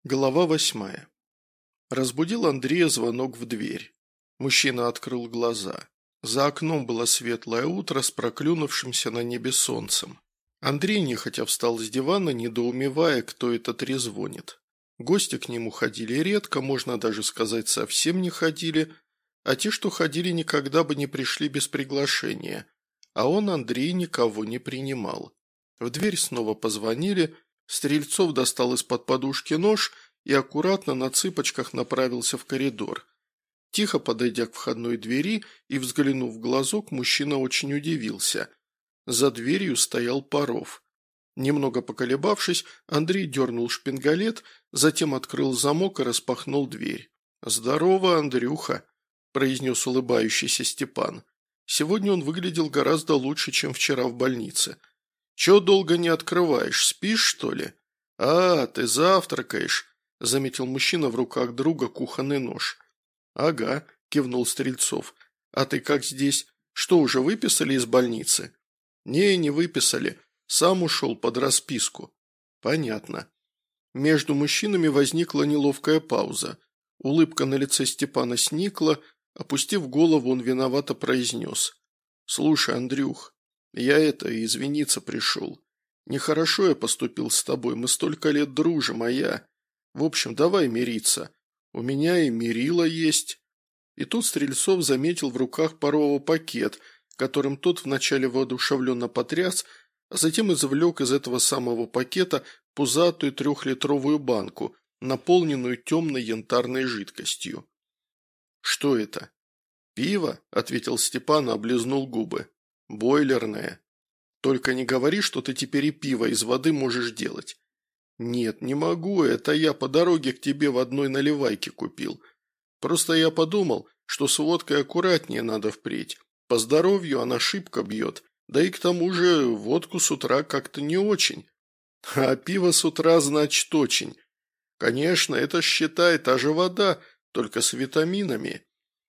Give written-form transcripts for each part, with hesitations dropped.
Глава 8. Разбудил Андрея звонок в дверь. Мужчина открыл глаза. За окном было светлое утро с проклюнувшимся на небе солнцем. Андрей нехотя встал с дивана, недоумевая, кто это трезвонит. Гости к нему ходили редко, можно даже сказать, совсем не ходили, а те, что ходили, никогда бы не пришли без приглашения. А он, Андрей, никого не принимал. В дверь снова позвонили. Стрельцов достал из-под подушки нож и аккуратно на цыпочках направился в коридор. Тихо подойдя к входной двери и взглянув в глазок, мужчина очень удивился. За дверью стоял Паров. Немного поколебавшись, Андрей дернул шпингалет, затем открыл замок и распахнул дверь. «Здорово, Андрюха», – произнес улыбающийся Степан. Сегодня он выглядел гораздо лучше, чем вчера в больнице. «Чего долго не открываешь, спишь, что ли?» «А, ты завтракаешь», – заметил мужчина в руках друга кухонный нож. «Ага», – кивнул Стрельцов. «А ты как здесь? Что, уже выписали из больницы?» Не выписали. Сам ушел под расписку». «Понятно». Между мужчинами возникла неловкая пауза. Улыбка на лице Степана сникла, опустив голову, он виновато произнес. «Слушай, Андрюх, я извиниться пришел. Нехорошо я поступил с тобой, мы столько лет дружим, а я... В общем, давай мириться. У меня и мерила есть». И тут Стрельцов заметил в руках Парова пакет, которым тот вначале воодушевленно потряс, а затем извлек из этого самого пакета пузатую 3-литровую банку, наполненную темной янтарной жидкостью. «Что это?» «Пиво», – ответил Степан и облизнул губы. «Бойлерное. Только не говори, что ты теперь и пиво из воды можешь делать». «Нет, не могу, это я по дороге к тебе в одной наливайке купил. Просто я подумал, что с водкой аккуратнее надо впредь. По здоровью она шибко бьет, да и к тому же водку с утра как-то не очень. А пиво с утра, значит, очень. Конечно, это, считай, та же вода, только с витаминами».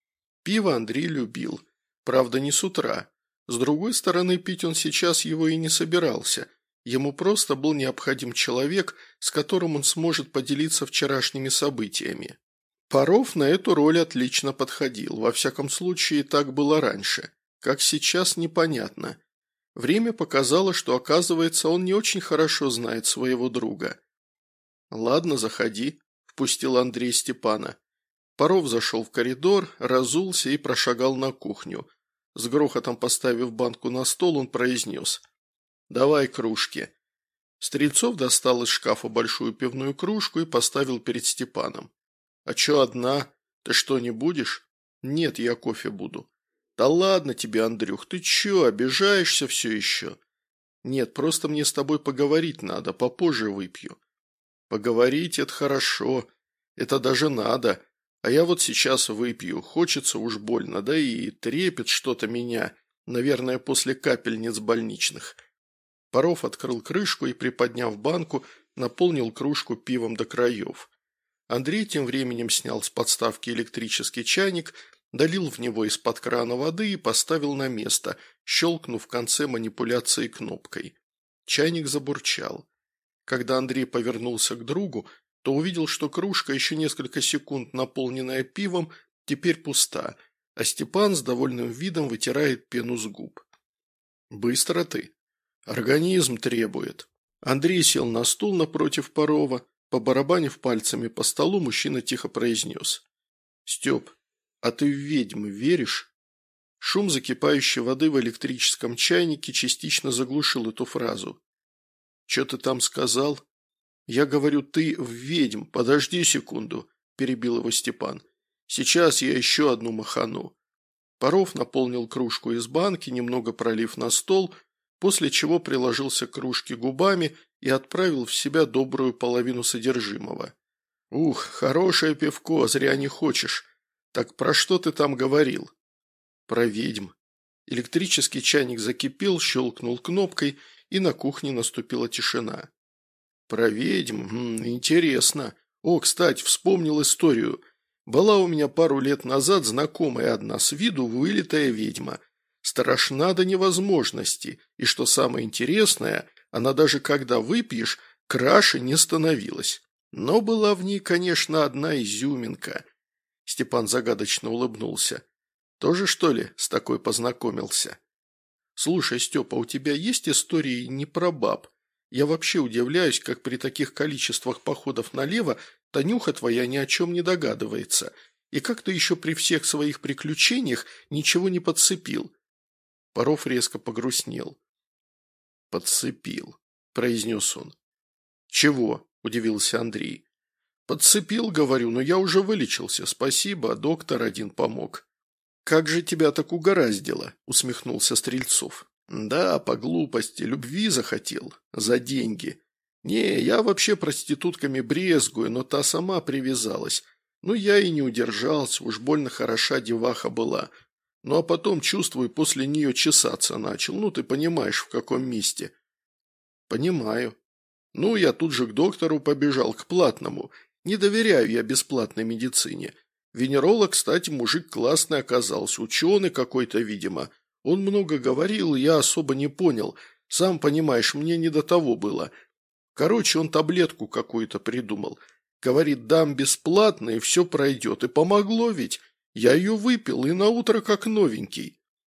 Пиво Андрей любил, правда, не с утра. С другой стороны, пить он сейчас его и не собирался. Ему просто был необходим человек, с которым он сможет поделиться вчерашними событиями. Паров на эту роль отлично подходил, во всяком случае, так было раньше. Как сейчас, непонятно. Время показало, что, оказывается, он не очень хорошо знает своего друга. «Ладно, заходи», – впустил Андрей Степана. Паров зашел в коридор, разулся и прошагал на кухню. С грохотом поставив банку на стол, он произнес: «Давай кружки». Стрельцов достал из шкафа большую пивную кружку и поставил перед Степаном. «А чё одна? Ты что, не будешь?» «Нет, я кофе буду». «Да ладно тебе, Андрюх, ты чё, обижаешься все еще?» «Нет, просто мне с тобой поговорить надо, попозже выпью». «Поговорить – это хорошо, это даже надо. А я вот сейчас выпью, хочется уж больно, да и трепет что-то меня, наверное, после капельниц больничных». Паров открыл крышку и, приподняв банку, наполнил кружку пивом до краев. Андрей тем временем снял с подставки электрический чайник, долил в него из-под крана воды и поставил на место, щелкнув в конце манипуляции кнопкой. Чайник забурчал. Когда Андрей повернулся к другу, то увидел, что кружка, еще несколько секунд наполненная пивом, теперь пуста, а Степан с довольным видом вытирает пену с губ. «Быстро ты. Организм требует». Андрей сел на стул напротив Парова, побарабанив пальцами по столу, мужчина тихо произнес: «Степ, а ты в ведьм веришь?» Шум закипающей воды в электрическом чайнике частично заглушил эту фразу. «Че ты там сказал?» «Я говорю, ты в ведьм, подожди секунду», – перебил его Степан. «Сейчас я еще одну махану». Паров наполнил кружку из банки, немного пролив на стол, после чего приложился к кружке губами и отправил в себя добрую половину содержимого. «Ух, хорошее пивко, зря не хочешь. Так про что ты там говорил?» «Про ведьм». Электрический чайник закипел, щелкнул кнопкой, и на кухне наступила тишина. «Про ведьм? Интересно. О, кстати, вспомнил историю. Была у меня пару лет назад знакомая одна с виду вылитая ведьма. Страшна до невозможности, и что самое интересное, она даже когда выпьешь, краше не становилась. Но была в ней, конечно, одна изюминка. Степан загадочно улыбнулся. Тоже, что ли, с такой познакомился? Слушай, Степа, у тебя есть истории не про баб? Я вообще удивляюсь, как при таких количествах походов налево Танюха твоя ни о чем не догадывается. И как ты еще при всех своих приключениях ничего не подцепил? Паров резко погрустнел. «Подцепил», – произнес он. «Чего?» – удивился Андрей. «Подцепил, говорю, но я уже вылечился, спасибо, доктор один помог». «Как же тебя так угораздило?» – усмехнулся Стрельцов. «Да, по глупости, любви захотел. За деньги. Не, я вообще проститутками брезгую, но та сама привязалась. Ну, я и не удержался, уж больно хороша деваха была. Ну, а потом, чувствую, после нее чесаться начал. Ну, ты понимаешь, в каком месте». «Понимаю». «Ну, я тут же к доктору побежал, к платному. Не доверяю я бесплатной медицине. Венеролог, кстати, мужик классный оказался, ученый какой-то, видимо. Он много говорил, я особо не понял. Сам понимаешь, мне не до того было. Короче, он таблетку какую-то придумал. Говорит, дам бесплатно, и все пройдет. И помогло ведь. Я ее выпил, и наутро как новенький».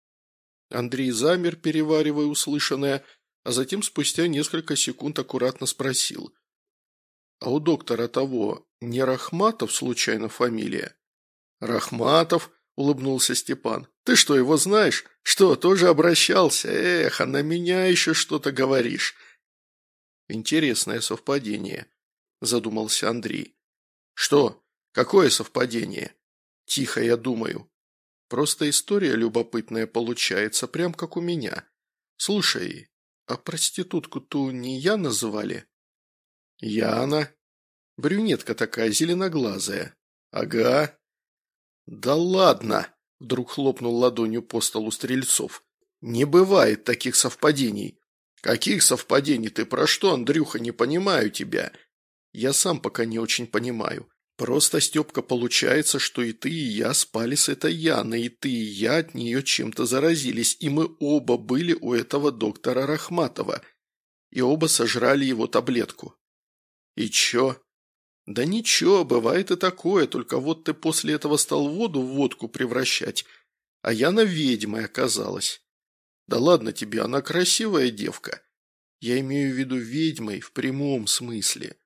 Андрей замер, переваривая услышанное, а затем спустя несколько секунд аккуратно спросил. «А у доктора того не Рахматов случайно фамилия?» «Рахматов», – улыбнулся Степан. «Ты что, его знаешь? Что, тоже обращался? Эх, а на меня еще что-то говоришь». «Интересное совпадение», – задумался Андрей. «Что? Какое совпадение?» «Тихо, я думаю. Просто история любопытная получается, прям как у меня. Слушай, а проститутку ту не Яна звали?» «Яна. Брюнетка такая, зеленоглазая». «Ага». «Да ладно!» – вдруг хлопнул ладонью по столу Стрельцов. «Не бывает таких совпадений». «Каких совпадений? Ты про что, Андрюха? Не понимаю тебя». «Я сам пока не очень понимаю. Просто, Степка, получается, что и ты, и я спали с этой Яной, и ты, и я от нее чем-то заразились, и мы оба были у этого доктора Рахматова, и оба сожрали его таблетку». «И чё?» «Да ничего, бывает и такое, только вот ты после этого стал воду в водку превращать, а Яна ведьмой оказалась». «Да ладно тебе, она красивая девка». «Я имею в виду ведьмой в прямом смысле».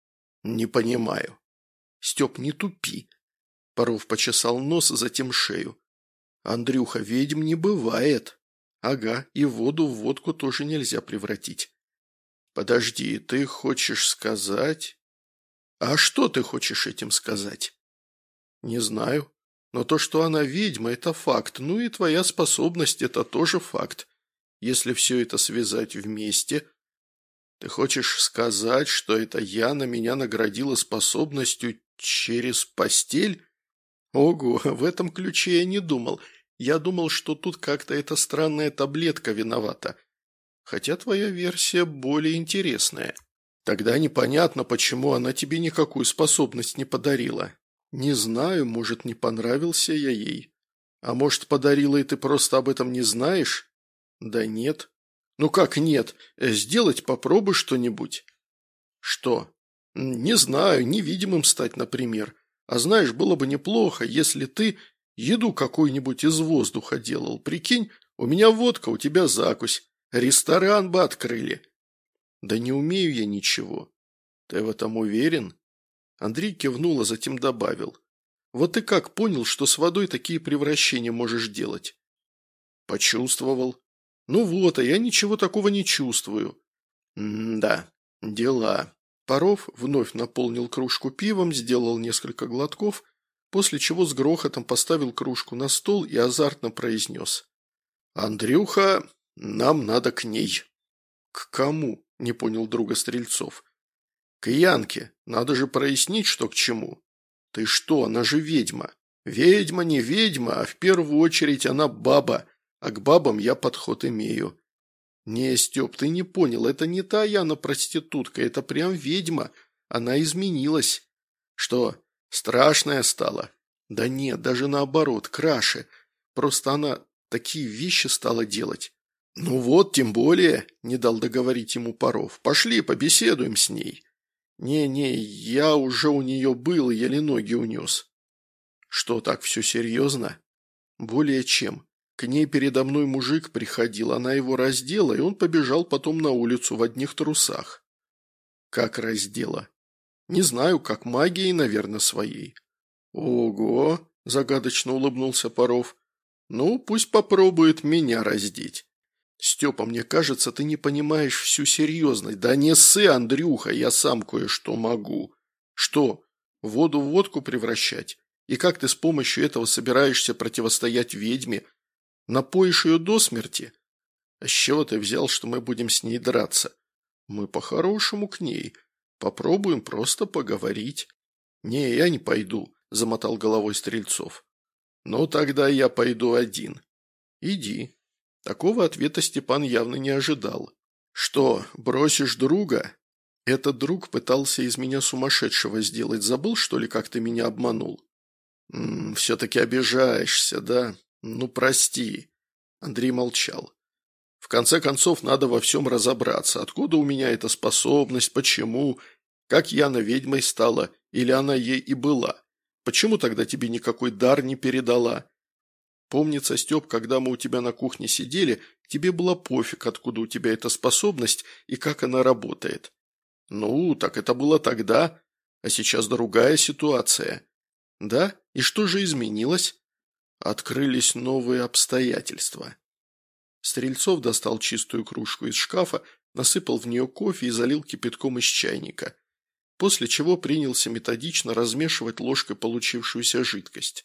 «Не понимаю». «Степ, не тупи». Паров почесал нос, затем шею. «Андрюха, ведьм не бывает». «Ага, и воду в водку тоже нельзя превратить». «Подожди, ты хочешь сказать...» «А что ты хочешь этим сказать?» «Не знаю. Но то, что она ведьма, это факт. Ну и твоя способность – это тоже факт. Если все это связать вместе...» «Ты хочешь сказать, что это Яна меня наградила способностью через постель?» «Ого, в этом ключе я не думал. Я думал, что тут как-то эта странная таблетка виновата. Хотя твоя версия более интересная. Тогда непонятно, почему она тебе никакую способность не подарила. Не знаю, может, не понравился я ей. А может, подарила, и ты просто об этом не знаешь? Да нет. Ну как нет? Сделать попробуй что-нибудь. Что? Не знаю, невидимым стать, например. А знаешь, было бы неплохо, если ты еду какую-нибудь из воздуха делал. Прикинь, у меня водка, у тебя закусь. Ресторан бы открыли. Да не умею я ничего. Ты в этом уверен? Андрей кивнул, а затем добавил. Вот ты как понял, что с водой такие превращения можешь делать? Почувствовал. Ну вот, а я ничего такого не чувствую. Да, дела. Паров вновь наполнил кружку пивом, сделал несколько глотков, после чего с грохотом поставил кружку на стол и азартно произнес. «Андрюха, нам надо к ней». «К кому?» – не понял друга Стрельцов. «К Янке. Надо же прояснить, что к чему». «Ты что, она же ведьма». «Ведьма, не ведьма, а в первую очередь она баба, а к бабам я подход имею». «Не, Степ, ты не понял, это не та Яна-проститутка, это прям ведьма. Она изменилась». «Что, страшная стала?» «Да нет, даже наоборот, краше. Просто она такие вещи стала делать». «Ну вот, тем более», – не дал договорить ему Паров. «Пошли, побеседуем с ней». «Не-не, я уже у нее был и еле ноги унес». «Что, так все серьезно?» «Более чем. К ней передо мной мужик приходил, она его раздела, и он побежал потом на улицу в одних трусах». «Как раздела?» «Не знаю, как магией, наверное, своей». «Ого!» – загадочно улыбнулся Паров. «Ну, пусть попробует меня раздеть». «Степа, мне кажется, ты не понимаешь всю серьезность». «Да не ссы, Андрюха, я сам кое-что могу». «Что, воду в водку превращать? И как ты с помощью этого собираешься противостоять ведьме? Напоишь ее до смерти?» «А с чего ты взял, что мы будем с ней драться?» «Мы по-хорошему к ней. Попробуем просто поговорить». «Не, я не пойду», – замотал головой Стрельцов. «Ну, тогда я пойду один». «Иди». Такого ответа Степан явно не ожидал. «Что, бросишь друга?» «Этот друг пытался из меня сумасшедшего сделать. Забыл, что ли, как ты меня обманул?» «Все-таки обижаешься, да? Ну, прости». Андрей молчал. «В конце концов, надо во всем разобраться. Откуда у меня эта способность, почему, как Яна ведьмой стала, или она ей и была? Почему тогда тебе никакой дар не передала? Помнится, Степ, когда мы у тебя на кухне сидели, тебе было пофиг, откуда у тебя эта способность и как она работает. Ну, так это было тогда, а сейчас другая ситуация. Да? И что же изменилось? Открылись новые обстоятельства». Стрельцов достал чистую кружку из шкафа, насыпал в нее кофе и залил кипятком из чайника, после чего принялся методично размешивать ложкой получившуюся жидкость.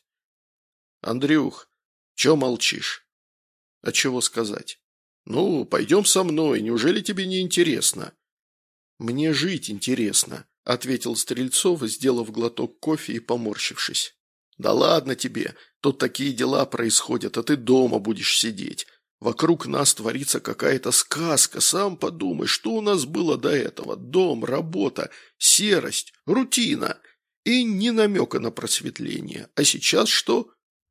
«Андрюх, чё молчишь?» «А чего сказать?» «Ну, пойдем со мной, неужели тебе не интересно?» «Мне жить интересно», – ответил Стрельцов, сделав глоток кофе и поморщившись. «Да ладно тебе, тут такие дела происходят, а ты дома будешь сидеть. Вокруг нас творится какая-то сказка, сам подумай, что у нас было до этого? Дом, работа, серость, рутина и ни намека на просветление. А сейчас что?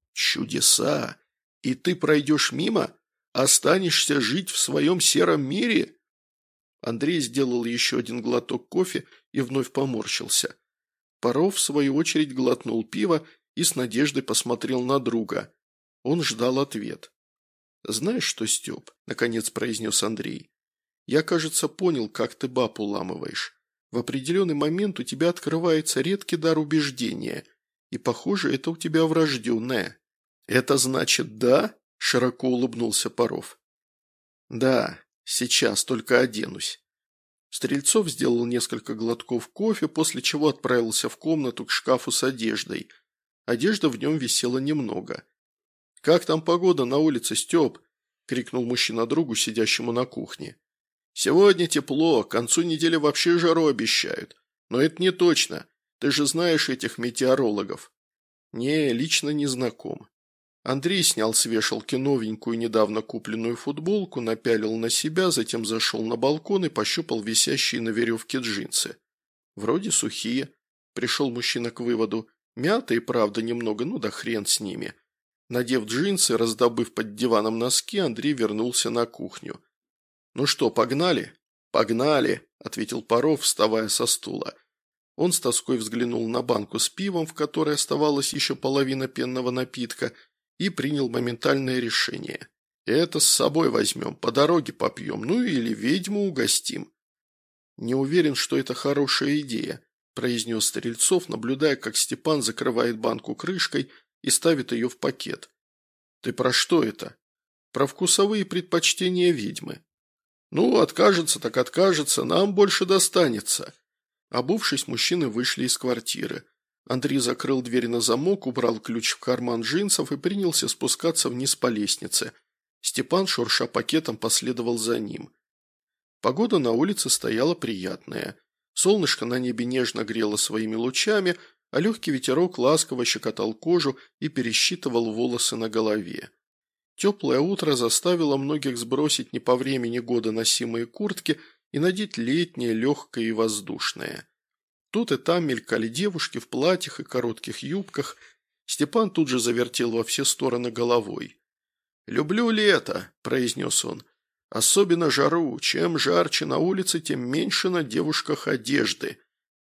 Чудеса. И ты пройдешь мимо? Останешься жить в своем сером мире?» Андрей сделал еще один глоток кофе и вновь поморщился. Паров, в свою очередь, глотнул пиво и с надеждой посмотрел на друга. Он ждал ответ. «Знаешь что, Степ?» – наконец произнес Андрей. «Я, кажется, понял, как ты баб уламываешь. В определенный момент у тебя открывается редкий дар убеждения, и, похоже, это у тебя врожденное». «Это значит да?» – широко улыбнулся Паров. «Да, сейчас только оденусь». Стрельцов сделал несколько глотков кофе, после чего отправился в комнату к шкафу с одеждой. Одежда в нем висела немного. «Как там погода на улице, Степ?» – крикнул мужчина другу, сидящему на кухне. «Сегодня тепло, к концу недели вообще жару обещают. Но это не точно. Ты же знаешь этих метеорологов». «Не, лично не знаком». Андрей снял с вешалки новенькую, недавно купленную футболку, напялил на себя, затем зашел на балкон и пощупал висящие на веревке джинсы. «Вроде сухие», – пришел мужчина к выводу. «Мятые, правда, немного, ну да хрен с ними». Надев джинсы, раздобыв под диваном носки, Андрей вернулся на кухню. «Ну что, погнали?» «Погнали», – ответил Паров, вставая со стула. Он с тоской взглянул на банку с пивом, в которой оставалась еще половина пенного напитка, и принял моментальное решение. «Это с собой возьмем, по дороге попьем, ну или ведьму угостим». «Не уверен, что это хорошая идея», – произнес Стрельцов, наблюдая, как Степан закрывает банку крышкой и ставит ее в пакет. «Ты про что это?» «Про вкусовые предпочтения ведьмы». «Ну, откажется так откажется, нам больше достанется». Обувшись, мужчины вышли из квартиры. Андрей закрыл дверь на замок, убрал ключ в карман джинсов и принялся спускаться вниз по лестнице. Степан, шурша пакетом, последовал за ним. Погода на улице стояла приятная. Солнышко на небе нежно грело своими лучами, а легкий ветерок ласково щекотал кожу и пересчитывал волосы на голове. Теплое утро заставило многих сбросить не по времени года носимые куртки и надеть летнее, легкое и воздушное. Тут и там мелькали девушки в платьях и коротких юбках. Степан тут же завертел во все стороны головой. «Люблю лето», – произнес он. «Особенно жару. Чем жарче на улице, тем меньше на девушках одежды.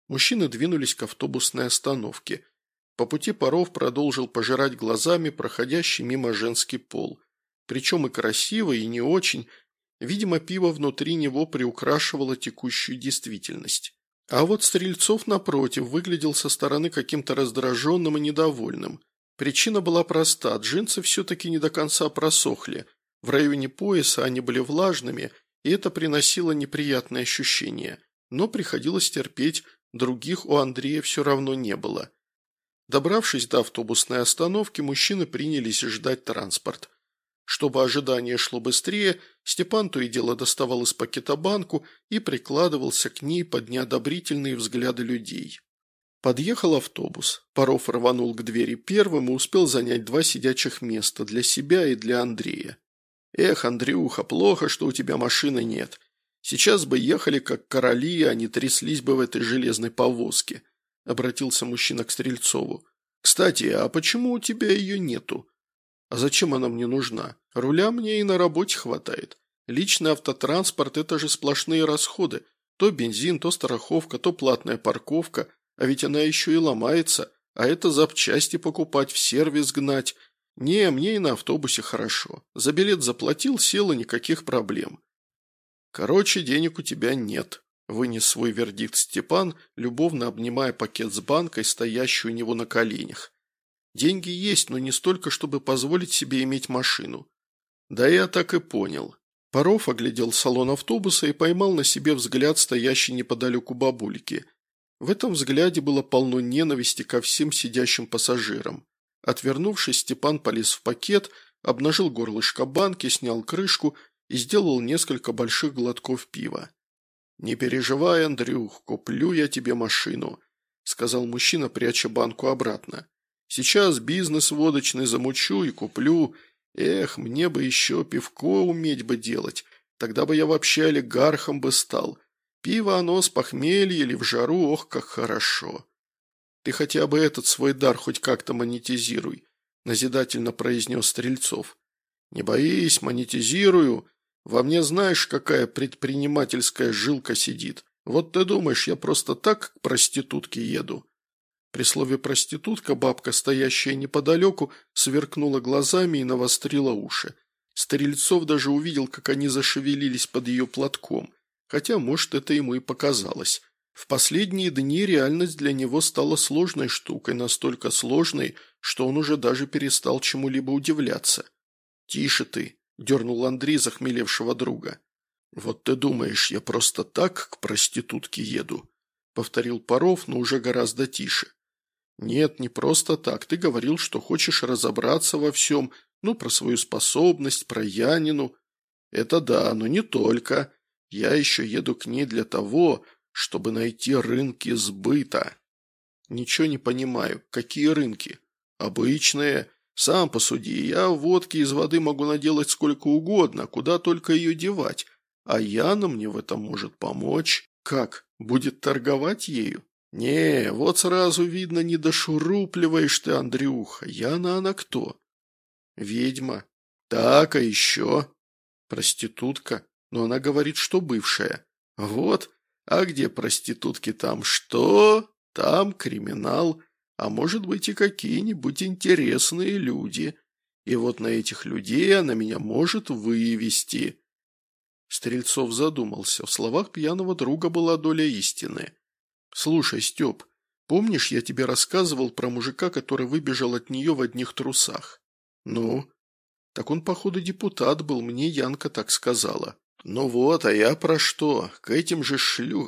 Мужчины двинулись к автобусной остановке. По пути Паров продолжил пожирать глазами проходящий мимо женский пол. Причем и красиво, и не очень. Видимо, пиво внутри него приукрашивало текущую действительность. А вот Стрельцов, напротив, выглядел со стороны каким-то раздраженным и недовольным. Причина была проста, джинсы все-таки не до конца просохли. В районе пояса они были влажными, и это приносило неприятные ощущения. Но приходилось терпеть, других у Андрея все равно не было. Добравшись до автобусной остановки, мужчины принялись ждать транспорт. Чтобы ожидание шло быстрее, Степан то и дело доставал из пакета банку и прикладывался к ней под неодобрительные взгляды людей. Подъехал автобус. Паров рванул к двери первым и успел занять 2 сидячих места для себя и для Андрея. «Эх, Андрюха, плохо, что у тебя машины нет. Сейчас бы ехали как короли, а не тряслись бы в этой железной повозке», – обратился мужчина к Стрельцову. «Кстати, а почему у тебя ее нету?» «А зачем она мне нужна? Руля мне и на работе хватает. Личный автотранспорт – это же сплошные расходы. То бензин, то страховка, то платная парковка. А ведь она еще и ломается. А это запчасти покупать, в сервис гнать. Не, мне и на автобусе хорошо. За билет заплатил, сел и никаких проблем». «Короче, денег у тебя нет», – вынес свой вердикт Степан, любовно обнимая пакет с банкой, стоящий у него на коленях. «Деньги есть, но не столько, чтобы позволить себе иметь машину». «Да я так и понял». Паров оглядел салон автобуса и поймал на себе взгляд стоящей неподалеку бабульки. В этом взгляде было полно ненависти ко всем сидящим пассажирам. Отвернувшись, Степан полез в пакет, обнажил горлышко банки, снял крышку и сделал несколько больших глотков пива. «Не переживай, Андрюх, куплю я тебе машину», – сказал мужчина, пряча банку обратно. «Сейчас бизнес водочный замучу и куплю. Эх, мне бы еще пивко уметь бы делать, тогда бы я вообще олигархом бы стал. Пиво оно с похмелья или в жару, ох, как хорошо». «Ты хотя бы этот свой дар хоть как-то монетизируй», – назидательно произнес Стрельцов. «Не боись, монетизирую. Во мне знаешь, какая предпринимательская жилка сидит. Вот ты думаешь, я просто так к проститутке еду?» При слове «проститутка» бабка, стоящая неподалеку, сверкнула глазами и навострила уши. Стрельцов даже увидел, как они зашевелились под ее платком, хотя, может, это ему и показалось. В последние дни реальность для него стала сложной штукой, настолько сложной, что он уже даже перестал чему-либо удивляться. «Тише ты», – дернул Андрей захмелевшего друга. «Вот ты думаешь, я просто так к проститутке еду?» – повторил Паров, но уже гораздо тише. «Нет, не просто так. Ты говорил, что хочешь разобраться во всем, ну, про свою способность, про Янину. Это да, но не только. Я еще еду к ней для того, чтобы найти рынки сбыта». «Ничего не понимаю. Какие рынки?» «Обычные. Сам посуди. Я водки из воды могу наделать сколько угодно, куда только ее девать. А Яна мне в этом может помочь. Как? Будет торговать ею?» «Не, вот сразу видно, не дошурупливаешь ты, Андрюха. Яна она кто?» «Ведьма». «Так, а еще?» «Проститутка. Но она говорит, что бывшая». «Вот. А где проститутки там? Что? Там криминал. А может быть и какие-нибудь интересные люди. И вот на этих людей она меня может вывести». Стрельцов задумался. В словах пьяного друга была доля истины. «Слушай, Степ, помнишь, я тебе рассказывал про мужика, который выбежал от нее в одних трусах?» «Ну?» «Так он, походу, депутат был, мне Янка так сказала». «Ну вот, а я про что? К этим же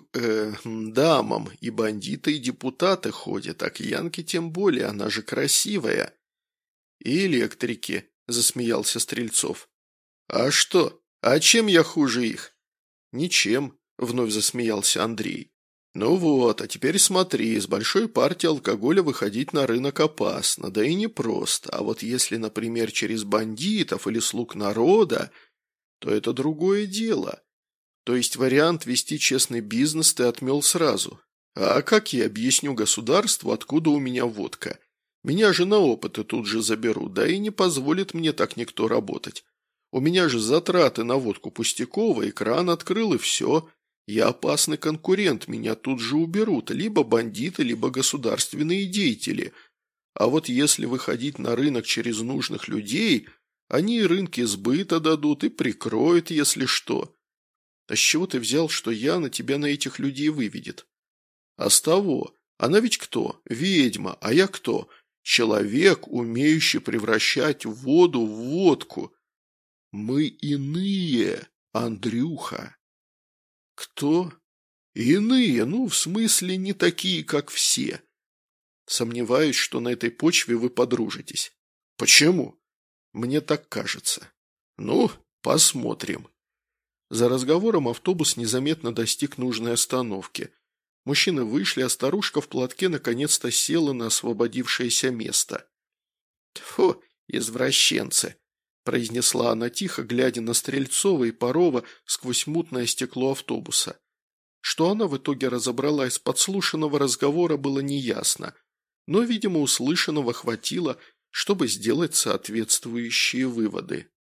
дамам и бандиты, и депутаты ходят, а к Янке тем более, она же красивая». «И электрики», – засмеялся Стрельцов. «А что? А чем я хуже их?» «Ничем», – вновь засмеялся Андрей. «Ну вот, а теперь смотри, с большой партией алкоголя выходить на рынок опасно, да и непросто. А вот если, например, через бандитов или слуг народа, то это другое дело. То есть вариант вести честный бизнес ты отмел сразу. А как я объясню государству, откуда у меня водка? Меня же на опыты тут же заберут, да и не позволит мне так никто работать. У меня же затраты на водку пустяковые, кран открыл и все. Я опасный конкурент, меня тут же уберут, либо бандиты, либо государственные деятели. А вот если выходить на рынок через нужных людей, они и рынки сбыта дадут и прикроют, если что. А с чего ты взял, что Яна тебя на этих людей выведет? А с того. Она ведь кто? Ведьма. А я кто? Человек, умеющий превращать воду в водку. Мы иные, Андрюха. Кто? Иные, ну, в смысле, не такие, как все. Сомневаюсь, что на этой почве вы подружитесь. Почему? Мне так кажется. Ну, посмотрим. За разговором автобус незаметно достиг нужной остановки. Мужчины вышли, а старушка в платке наконец-то села на освободившееся место. «Тьфу, извращенцы!» – произнесла она тихо, глядя на Стрельцова и Парова сквозь мутное стекло автобуса. Что она в итоге разобрала из подслушанного разговора, было неясно, но, видимо, услышанного хватило, чтобы сделать соответствующие выводы.